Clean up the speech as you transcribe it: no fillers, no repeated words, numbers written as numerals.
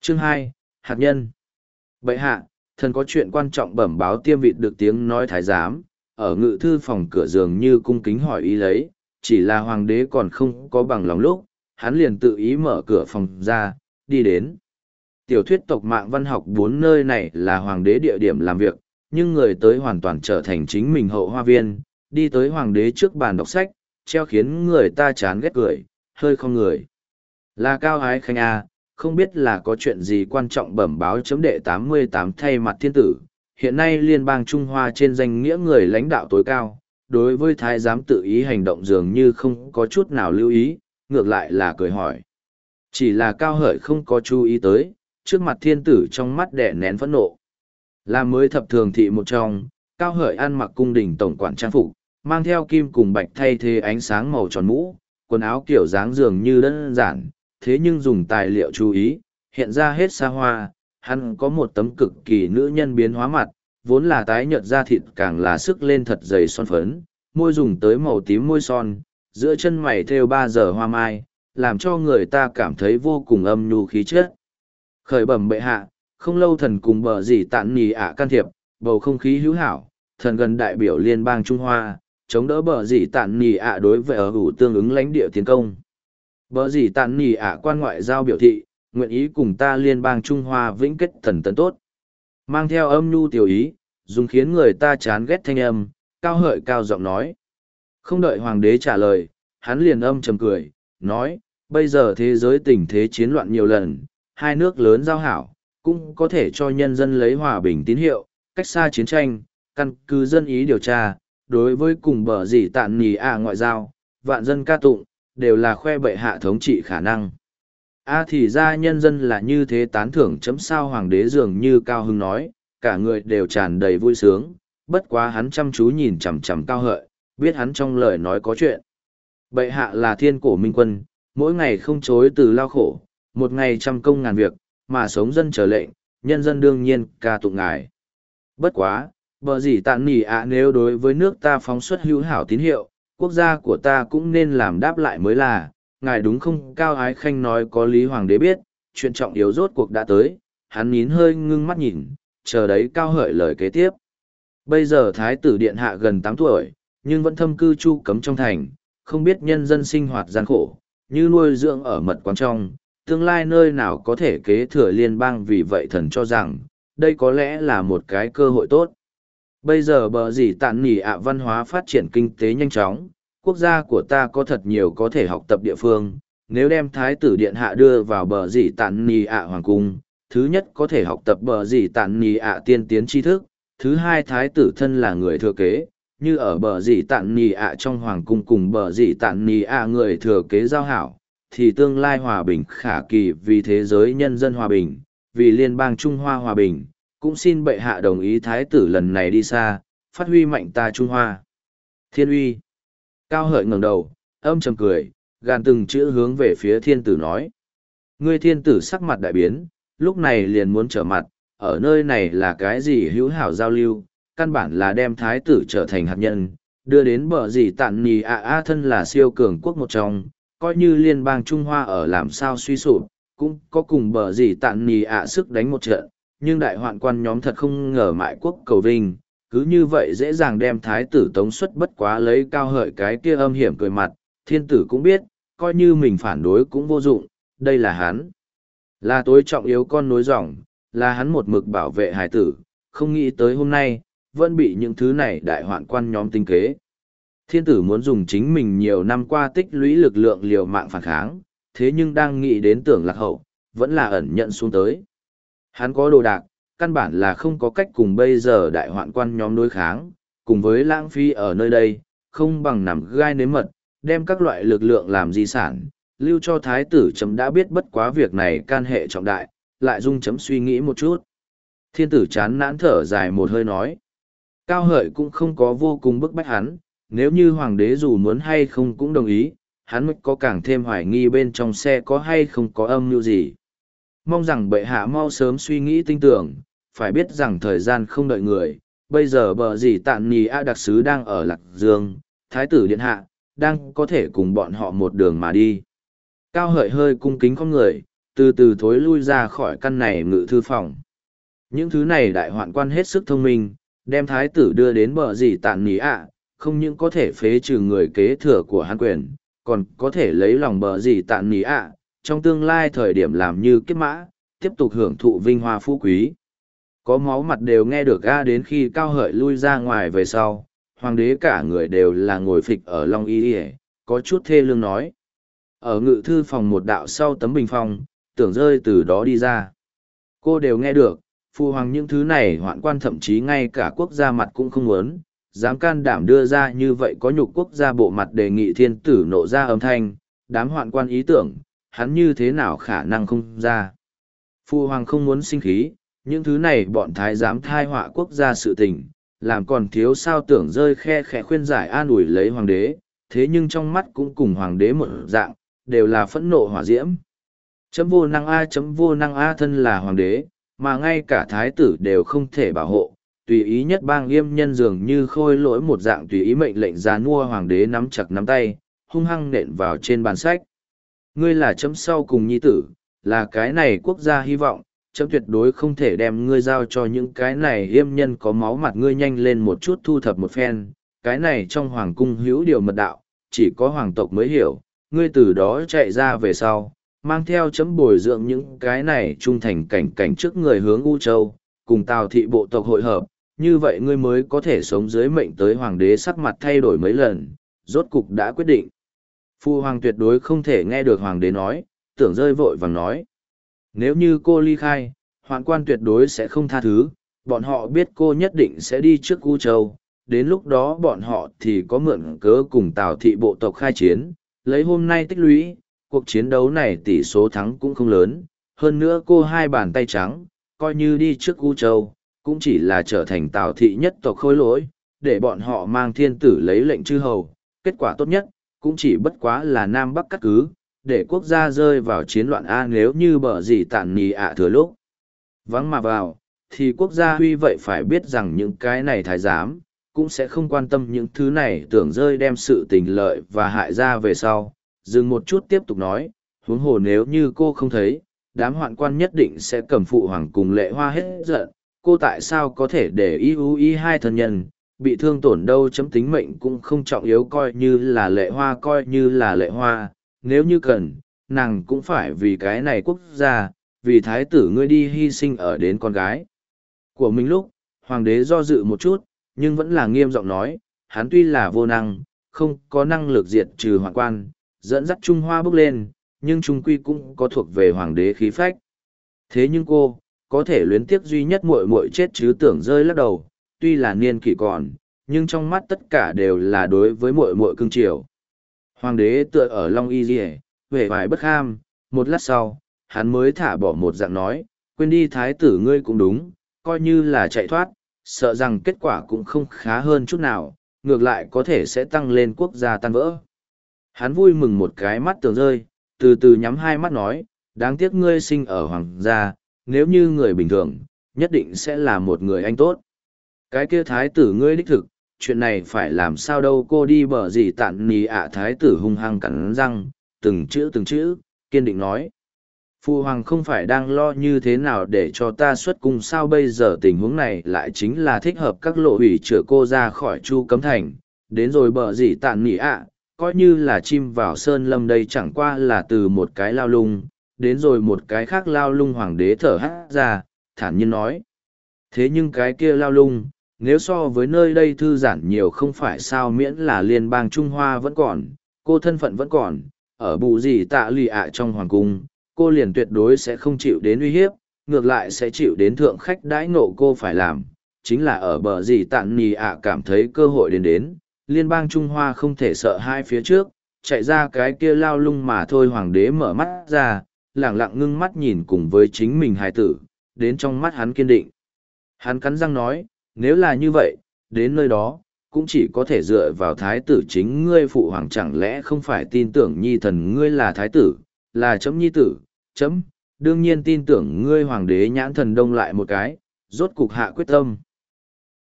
Chương 2, Hạt nhân. Bệ hạ, thần có chuyện quan trọng bẩm báo. Tiêm Vịt được tiếng nói thái giám, ở ngự thư phòng cửa giường như cung kính hỏi ý lấy, chỉ là hoàng đế còn không có bằng lòng lúc, hắn liền tự ý mở cửa phòng ra, đi đến. Tiểu thuyết tộc mạng văn học 4 nơi này là hoàng đế địa điểm làm việc, nhưng người tới hoàn toàn trở thành chính mình hậu hoa viên, đi tới hoàng đế trước bàn đọc sách, treo khiến người ta chán ghét cười, hơi không người. Là Cao Ái Khanh A, không biết là có chuyện gì quan trọng bẩm báo. Chấm đệ 88 thay mặt thiên tử. Hiện nay liên bang Trung Hoa trên danh nghĩa người lãnh đạo tối cao, đối với thái giám tự ý hành động dường như không có chút nào lưu ý, ngược lại là cười hỏi. Chỉ là Cao Hợi không có chú ý tới, trước mặt thiên tử trong mắt đè nén phẫn nộ. Là mới thập thường thị một trong, Cao Hợi ăn mặc cung đình tổng quản trang phục, mang theo kim cùng bạch thay thế ánh sáng màu tròn mũ, quần áo kiểu dáng dường như đơn giản, thế nhưng dùng tài liệu chú ý, hiện ra hết xa hoa. Hắn có một tấm cực kỳ nữ nhân biến hóa mặt, vốn là tái nhợt da thịt càng là sức lên thật dày son phấn, môi dùng tới màu tím môi son, giữa chân mày thêu 3 giờ hoa mai, làm cho người ta cảm thấy vô cùng âm nhu khí chất. Khởi bẩm bệ hạ, không lâu thần cùng bờ dì tạn nì ạ can thiệp, bầu không khí hữu hảo, thần gần đại biểu liên bang Trung Hoa, chống đỡ bờ dì tạn nì ạ đối với ở hữu tương ứng lãnh địa tiến công. Bờ dì tạn nì ạ quan ngoại giao biểu thị, nguyện ý cùng ta liên bang Trung Hoa vĩnh kết thần tấn tốt. Mang theo âm nhu tiểu ý, dùng khiến người ta chán ghét thanh âm, Cao Hợi cao giọng nói. Không đợi hoàng đế trả lời, hắn liền âm trầm cười, nói, bây giờ thế giới tình thế chiến loạn nhiều lần, hai nước lớn giao hảo, cũng có thể cho nhân dân lấy hòa bình tín hiệu, cách xa chiến tranh, căn cứ dân ý điều tra, đối với cùng bờ dì tạn nì ạ ngoại giao, vạn dân ca tụng, đều là khoe bệ hạ thống trị khả năng. Thì ra nhân dân là như thế, tán thưởng. Chấm sao hoàng đế dường như cao hứng nói, cả người đều tràn đầy vui sướng, bất quá hắn chăm chú nhìn chằm chằm Cao Hợi, biết hắn trong lời nói có chuyện. Bệ hạ là thiên cổ minh quân, mỗi ngày không chối từ lao khổ, một ngày trăm công ngàn việc, mà sống dân chờ lệnh, nhân dân đương nhiên ca tụng ngài. Bất quá, bờ dì tạn nỉ ạ nếu đối với nước ta phóng xuất hữu hảo tín hiệu, quốc gia của ta cũng nên làm đáp lại mới là, ngài đúng không? Cao Ái Khanh nói có lý. Hoàng đế biết, chuyện trọng yếu rốt cuộc đã tới, hắn nín hơi ngưng mắt nhìn, chờ đấy Cao Hợi lời kế tiếp. Bây giờ Thái tử Điện Hạ gần 8 tuổi, nhưng vẫn thâm cư chu cấm trong thành, không biết nhân dân sinh hoạt gian khổ, như nuôi dưỡng ở mật quán trong, tương lai nơi nào có thể kế thừa liên bang. Vì vậy thần cho rằng, đây có lẽ là một cái cơ hội tốt. Bây giờ bờ dì tạn nỉ ạ văn hóa phát triển kinh tế nhanh chóng, quốc gia của ta có thật nhiều có thể học tập địa phương. Nếu đem Thái tử Điện Hạ đưa vào bờ dì tạn nỉ ạ hoàng cung, thứ nhất có thể học tập bờ dì tạn nỉ ạ tiên tiến tri thức, thứ hai Thái tử thân là người thừa kế, như ở bờ dì tạn nỉ ạ trong hoàng cung cùng bờ dì tạn nỉ ạ người thừa kế giao hảo, thì tương lai hòa bình khả kỳ. Vì thế giới nhân dân hòa bình, vì liên bang Trung Hoa hòa bình, cũng xin bệ hạ đồng ý Thái tử lần này đi xa, phát huy mạnh ta Trung Hoa thiên uy. Cao Hợi ngẩng đầu, âm trầm cười, gàn từng chữ hướng về phía thiên tử nói. Ngươi thiên tử sắc mặt đại biến, lúc này liền muốn trở mặt, ở nơi này là cái gì hữu hảo giao lưu, căn bản là đem Thái tử trở thành hạt nhân, đưa đến bờ dì tạn nì ạ. Thân là siêu cường quốc một trong, coi như liên bang Trung Hoa ở làm sao suy sụp, cũng có cùng bờ dì tạn nì ạ sức đánh một trận, nhưng đại hoạn quan nhóm thật không ngờ mại quốc cầu vinh, cứ như vậy dễ dàng đem Thái tử tống xuất. Bất quá lấy Cao Hợi cái kia âm hiểm cười mặt, thiên tử cũng biết, coi như mình phản đối cũng vô dụng, đây là hắn. Là tối trọng yếu con nối dòng, là hắn một mực bảo vệ hải tử, không nghĩ tới hôm nay, vẫn bị những thứ này đại hoạn quan nhóm tinh kế. Thiên tử muốn dùng chính mình nhiều năm qua tích lũy lực lượng liều mạng phản kháng, thế nhưng đang nghĩ đến tưởng lạc hậu, vẫn là ẩn nhận xuống tới. Hắn có đồ đạc, căn bản là không có cách cùng bây giờ đại hoạn quan nhóm đối kháng, cùng với lãng phí ở nơi đây, không bằng nằm gai nếm mật, đem các loại lực lượng làm di sản, lưu cho Thái tử. Chấm đã biết, bất quá việc này can hệ trọng đại, lại dung chấm suy nghĩ một chút. Thiên tử chán nản thở dài một hơi nói. Cao Hợi cũng không có vô cùng bức bách hắn, nếu như hoàng đế dù muốn hay không cũng đồng ý, hắn mới có càng thêm hoài nghi bên trong xe có hay không có âm mưu gì. Mong rằng bệ hạ mau sớm suy nghĩ tinh tưởng, phải biết rằng thời gian không đợi người, bây giờ bờ dì tạn nì ạ đặc sứ đang ở Lạc Dương, Thái tử Điện Hạ, đang có thể cùng bọn họ một đường mà đi. Cao Hợi hơi cung kính con người, từ từ thối lui ra khỏi căn này ngự thư phòng. Những thứ này đại hoạn quan hết sức thông minh, đem thái tử đưa đến bờ gì tạn nỉ ạ, không những có thể phế trừ người kế thừa của hắn quyền, còn có thể lấy lòng bờ gì tạn nỉ ạ, trong tương lai thời điểm làm như kiếp mã, tiếp tục hưởng thụ vinh hoa phú quý. Có máu mặt đều nghe được ga đến khi Cao Hợi lui ra ngoài về sau, hoàng đế cả người đều là ngồi phịch ở Long Y Y, có chút thê lương nói. Ở ngự thư phòng một đạo sau tấm bình phong, Tưởng Rơi từ đó đi ra. Cô đều nghe được, phụ hoàng những thứ này hoạn quan thậm chí ngay cả quốc gia mặt cũng không muốn, dám can đảm đưa ra như vậy có nhục quốc gia bộ mặt đề nghị thiên tử nộ ra âm thanh, đám hoạn quan ý tưởng, hắn như thế nào khả năng không ra. Phụ hoàng không muốn sinh khí, những thứ này bọn thái giám thai họa quốc gia sự tình, làm còn thiếu sao Tưởng Rơi khe khẽ khuyên giải an ủi lấy hoàng đế, thế nhưng trong mắt cũng cùng hoàng đế một dạng, đều là phẫn nộ hỏa diễm. Chấm vô năng a thân là hoàng đế, mà ngay cả thái tử đều không thể bảo hộ, tùy ý nhất bang yêm nhân dường như khôi lỗi một dạng tùy ý mệnh lệnh giàn mua hoàng đế nắm chặt nắm tay, hung hăng nện vào trên bàn sách. Ngươi là chấm sau cùng nhi tử, là cái này quốc gia hy vọng, chấm tuyệt đối không thể đem ngươi giao cho những cái này yêm nhân có máu mặt, ngươi nhanh lên một chút thu thập một phen, cái này trong hoàng cung hữu điều mật đạo, chỉ có hoàng tộc mới hiểu, ngươi từ đó chạy ra về sau, mang theo chấm bồi dưỡng những cái này trung thành cảnh trước người hướng U Châu, cùng Tào thị bộ tộc hội hợp, như vậy ngươi mới có thể sống dưới mệnh tới hoàng đế. Sắc mặt thay đổi mấy lần, rốt cục đã quyết định. Phu hoàng tuyệt đối không thể nghe được hoàng đế nói, Tưởng Rơi vội vàng nói. Nếu như cô ly khai, hoạn quan tuyệt đối sẽ không tha thứ, bọn họ biết cô nhất định sẽ đi trước U Châu, đến lúc đó bọn họ thì có mượn cớ cùng Tào thị bộ tộc khai chiến, lấy hôm nay tích lũy, cuộc chiến đấu này tỷ số thắng cũng không lớn, hơn nữa cô hai bàn tay trắng, coi như đi trước U Châu, cũng chỉ là trở thành Tào thị nhất tộc khôi lỗi, để bọn họ mang thiên tử lấy lệnh chư hầu, kết quả tốt nhất, cũng chỉ bất quá là Nam Bắc cắt cứ, để quốc gia rơi vào chiến loạn A. Nếu như bở gì tản nì ạ thừa lúc vắng mà vào, thì quốc gia huy vậy phải biết rằng những cái này thái giám, cũng sẽ không quan tâm những thứ này. Tưởng Rơi đem sự tình lợi và hại ra về sau, dừng một chút tiếp tục nói, huống hồ nếu như cô không thấy, đám hoạn quan nhất định sẽ cầm phụ hoàng cùng Lệ Hoa hết giận, cô tại sao có thể để ý hai thân nhân, bị thương tổn đâu, chấm tính mệnh cũng không trọng yếu, coi như là Lệ Hoa coi như là Lệ Hoa, nếu như cần, nàng cũng phải vì cái này quốc gia, vì thái tử ngươi đi hy sinh ở đến con gái của mình. Lúc hoàng đế do dự một chút, nhưng vẫn là nghiêm giọng nói, hắn tuy là vô năng, không có năng lực diệt trừ hoạn quan, dẫn dắt Trung Hoa bước lên, nhưng trung quy cũng có thuộc về hoàng đế khí phách. Thế nhưng cô, có thể luyến tiếc duy nhất muội muội chết chứ? Tưởng Rơi lắc đầu, tuy là niên kỷ còn, nhưng trong mắt tất cả đều là đối với muội muội cưng chiều. Hoàng đế tựa ở Long Y Diệ, vẻ vải bất kham, một lát sau, hắn mới thả bỏ một dạng nói, quên đi, thái tử ngươi cũng đúng, coi như là chạy thoát, sợ rằng kết quả cũng không khá hơn chút nào, ngược lại có thể sẽ tăng lên quốc gia tan vỡ. Hắn vui mừng một cái mắt Tưởng Rơi, từ từ nhắm hai mắt nói, đáng tiếc ngươi sinh ở hoàng gia, nếu như người bình thường, nhất định sẽ là một người anh tốt. Cái kia thái tử ngươi đích thực, chuyện này phải làm sao đâu? Cô đi bờ gì tạn nì ạ. Thái tử hung hăng cắn răng, từng chữ, kiên định nói. Phu hoàng không phải đang lo như thế nào để cho ta xuất cung sao? Bây giờ tình huống này lại chính là thích hợp các lộ hủy chữa cô ra khỏi Chu Cấm Thành, đến rồi bờ gì tạn nì ạ. Coi như là chim vào sơn lâm, đây chẳng qua là từ một cái lao lung, đến rồi một cái khác lao lung. Hoàng đế thở hắt ra, thản nhiên nói. Thế nhưng cái kia lao lung, nếu so với nơi đây thư giãn nhiều không phải sao? Miễn là liên bang Trung Hoa vẫn còn, cô thân phận vẫn còn, ở bù gì tạ lì ạ trong hoàng cung, cô liền tuyệt đối sẽ không chịu đến uy hiếp, ngược lại sẽ chịu đến thượng khách đãi ngộ. Cô phải làm, chính là ở bờ gì tạn nì ạ cảm thấy cơ hội đến, liên bang Trung Hoa không thể sợ hai phía trước, chạy ra cái kia lao lung mà thôi. Hoàng đế mở mắt ra, lẳng lặng ngưng mắt nhìn cùng với chính mình hài tử, đến trong mắt hắn kiên định. Hắn cắn răng nói, nếu là như vậy, đến nơi đó, cũng chỉ có thể dựa vào thái tử chính ngươi. Phụ hoàng chẳng lẽ không phải tin tưởng nhi thần ngươi là thái tử, là chấm nhi tử? Chấm đương nhiên tin tưởng ngươi. Hoàng đế nhãn thần đông lại một cái, rốt cục hạ quyết tâm.